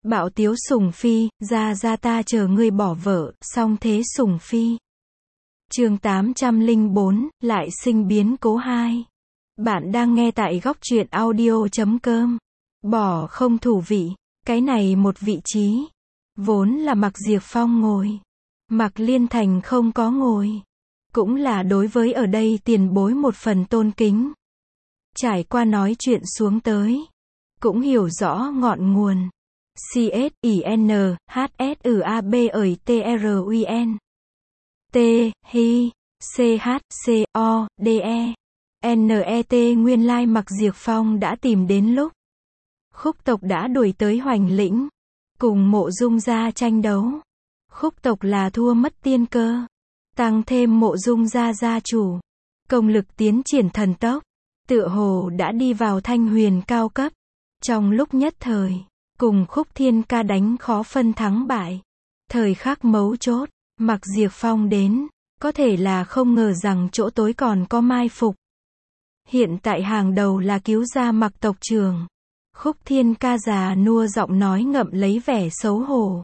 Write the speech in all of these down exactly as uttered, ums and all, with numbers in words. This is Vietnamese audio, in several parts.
Bạo tiếu Sùng Phi, ra ra ta chờ ngươi bỏ vợ, song thế Sùng Phi. Chương tám trăm lẻ bốn, lại sinh biến cố hai. Bạn đang nghe tại góc truyện audio chấm com. Bỏ không thủ vị, cái này một vị trí. Vốn là Mạc Diệp Phong ngồi. Mạc Liên Thành không có ngồi. Cũng là đối với ở đây tiền bối một phần tôn kính. Trải qua nói chuyện xuống tới. Cũng hiểu rõ ngọn nguồn. C S I N H S U A B ời T R U N T Hi C H C O D E N E T nguyên lai Mạc Diệp Phong đã tìm đến lúc. Khúc tộc đã đuổi tới Hoành Lĩnh. Cùng Mộ Dung gia tranh đấu. Khúc tộc là thua mất tiên cơ. Tăng thêm Mộ Dung gia gia chủ. Công lực tiến triển thần tốc. Tựa hồ đã đi vào thanh huyền cao cấp. Trong lúc nhất thời. Cùng Khúc Thiên Ca đánh khó phân thắng bại. Thời khắc mấu chốt. Mạc Diệp Phong đến. Có thể là không ngờ rằng chỗ tối còn có mai phục. Hiện tại hàng đầu là cứu ra Mạc tộc trưởng. Khúc Thiên Ca già nua giọng nói ngậm lấy vẻ xấu hổ.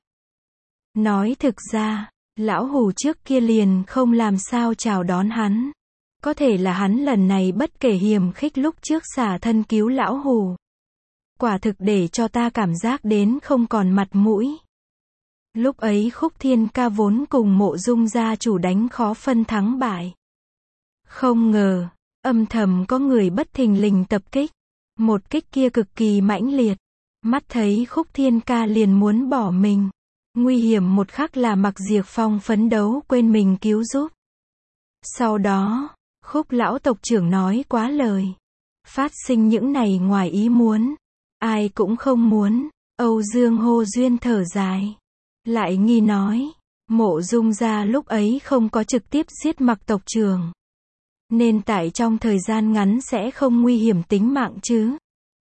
Nói thực ra, lão hủ trước kia liền không làm sao chào đón hắn. Có thể là hắn lần này bất kể hiềm khích lúc trước xả thân cứu lão hủ. Quả thực để cho ta cảm giác đến không còn mặt mũi. Lúc ấy Khúc Thiên Ca vốn cùng Mộ Dung gia chủ đánh khó phân thắng bại. Không ngờ, âm thầm có người bất thình lình tập kích. Một kích kia cực kỳ mãnh liệt. Mắt thấy Khúc Thiên Ca liền muốn bỏ mình. Nguy hiểm một khắc là Mạc Diệp Phong phấn đấu quên mình cứu giúp. Sau đó, Khúc lão tộc trưởng nói quá lời. Phát sinh những này ngoài ý muốn. Ai cũng không muốn. Âu Dương hô duyên thở dài. Lại nghi nói. Mộ Dung gia lúc ấy không có trực tiếp giết Mạc tộc trưởng. Nên tại trong thời gian ngắn sẽ không nguy hiểm tính mạng chứ.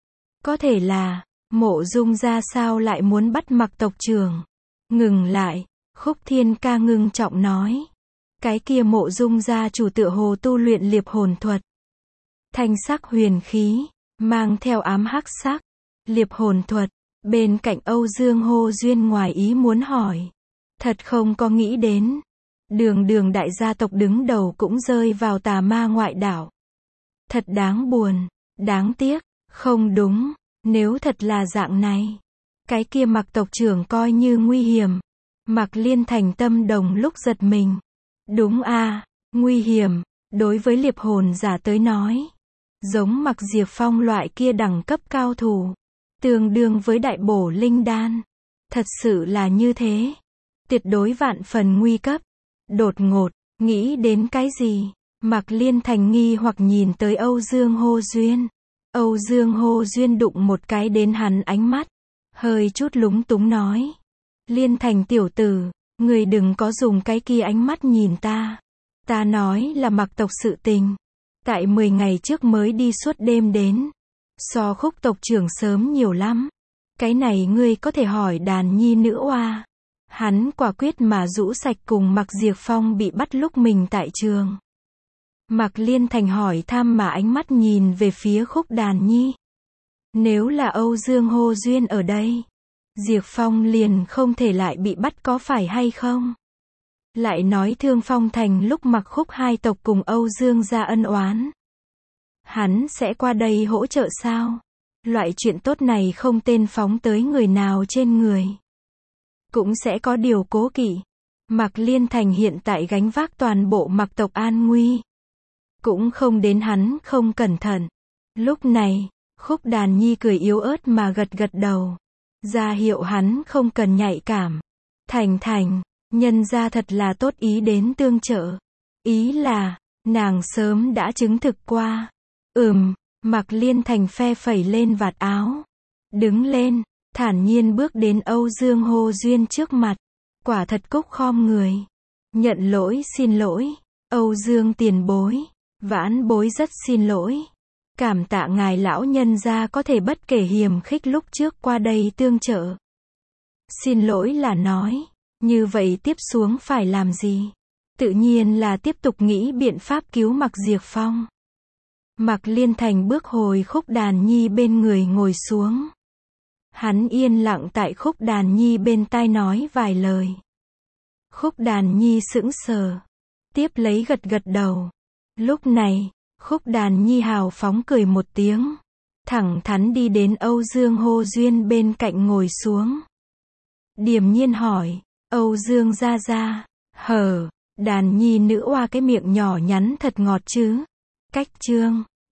Có thể là, Mộ Dung gia sao lại muốn bắt Mạc tộc trưởng. Ngừng lại, Khúc Thiên Ca ngưng trọng nói. Cái kia Mộ Dung gia chủ tựa hồ tu luyện liệp hồn thuật. Thanh sắc huyền khí, mang theo ám hắc sắc. Liệp hồn thuật, bên cạnh Âu Dương hô duyên ngoài ý muốn hỏi. Thật không có nghĩ đến. Đường đường đại gia tộc đứng đầu cũng rơi vào tà ma ngoại đảo. Thật đáng buồn, đáng tiếc, không đúng, nếu thật là dạng này. Cái kia Mạc tộc trưởng coi như nguy hiểm. Mạc Liên Thành tâm đồng lúc giật mình. Đúng a, nguy hiểm, đối với liệp hồn giả tới nói. Giống Mạc Diệp Phong loại kia đẳng cấp cao thủ. Tương đương với đại bổ linh đan. Thật sự là như thế. Tuyệt đối vạn phần nguy cấp. Đột ngột, nghĩ đến cái gì? Mạc Liên Thành nghi hoặc nhìn tới Âu Dương hô duyên. Âu Dương hô duyên đụng một cái đến hắn ánh mắt. Hơi chút lúng túng nói. Liên Thành tiểu tử, người đừng có dùng cái kia ánh mắt nhìn ta. Ta nói là Mạc tộc sự tình. Tại mười ngày trước mới đi suốt đêm đến. So Khúc tộc trưởng sớm nhiều lắm. Cái này ngươi có thể hỏi đàn nhi nữ oa. Hắn quả quyết mà rũ sạch cùng Mạc Diệp Phong bị bắt lúc mình tại trường. Mạc Liên Thành hỏi thăm mà ánh mắt nhìn về phía Khúc đàn nhi. Nếu là Âu Dương hô duyên ở đây, Diệp Phong liền không thể lại bị bắt có phải hay không? Lại nói Thương Phong Thành lúc Mạc Khúc hai tộc cùng Âu Dương gia ân oán. Hắn sẽ qua đây hỗ trợ sao? Loại chuyện tốt này không tên phóng tới người nào trên người. Cũng sẽ có điều cố kỵ. Mạc Liên Thành hiện tại gánh vác toàn bộ Mạc tộc an nguy. Cũng không đến hắn không cẩn thận. Lúc này, Khúc đàn nhi cười yếu ớt mà gật gật đầu. Ra hiệu hắn không cần nhạy cảm. Thành Thành, nhân ra thật là tốt ý đến tương trợ. Ý là, nàng sớm đã chứng thực qua. Ừm, Mạc Liên Thành phe phẩy lên vạt áo. Đứng lên, thản nhiên bước đến Âu Dương hô duyên trước mặt. Quả thật cúc khom người. Nhận lỗi xin lỗi. Âu Dương tiền bối. Vãn bối rất xin lỗi. Cảm tạ ngài lão nhân gia có thể bất kể hiềm khích lúc trước qua đây tương trợ. Xin lỗi là nói. Như vậy tiếp xuống phải làm gì? Tự nhiên là tiếp tục nghĩ biện pháp cứu Mạc Diệp Phong. Mạc Liên Thành bước hồi Khúc đàn nhi bên người ngồi xuống. Hắn yên lặng tại Khúc Đàn Nhi bên tai nói vài lời. Khúc Đàn Nhi sững sờ, tiếp lấy gật gật đầu. Lúc này, Khúc Đàn Nhi hào phóng cười một tiếng, thẳng thắn đi đến Âu Dương Hô Duyên bên cạnh ngồi xuống. Điềm nhiên hỏi, Âu Dương gia gia, hờ, Đàn Nhi nữ oa cái miệng nhỏ nhắn thật ngọt chứ. Cách chương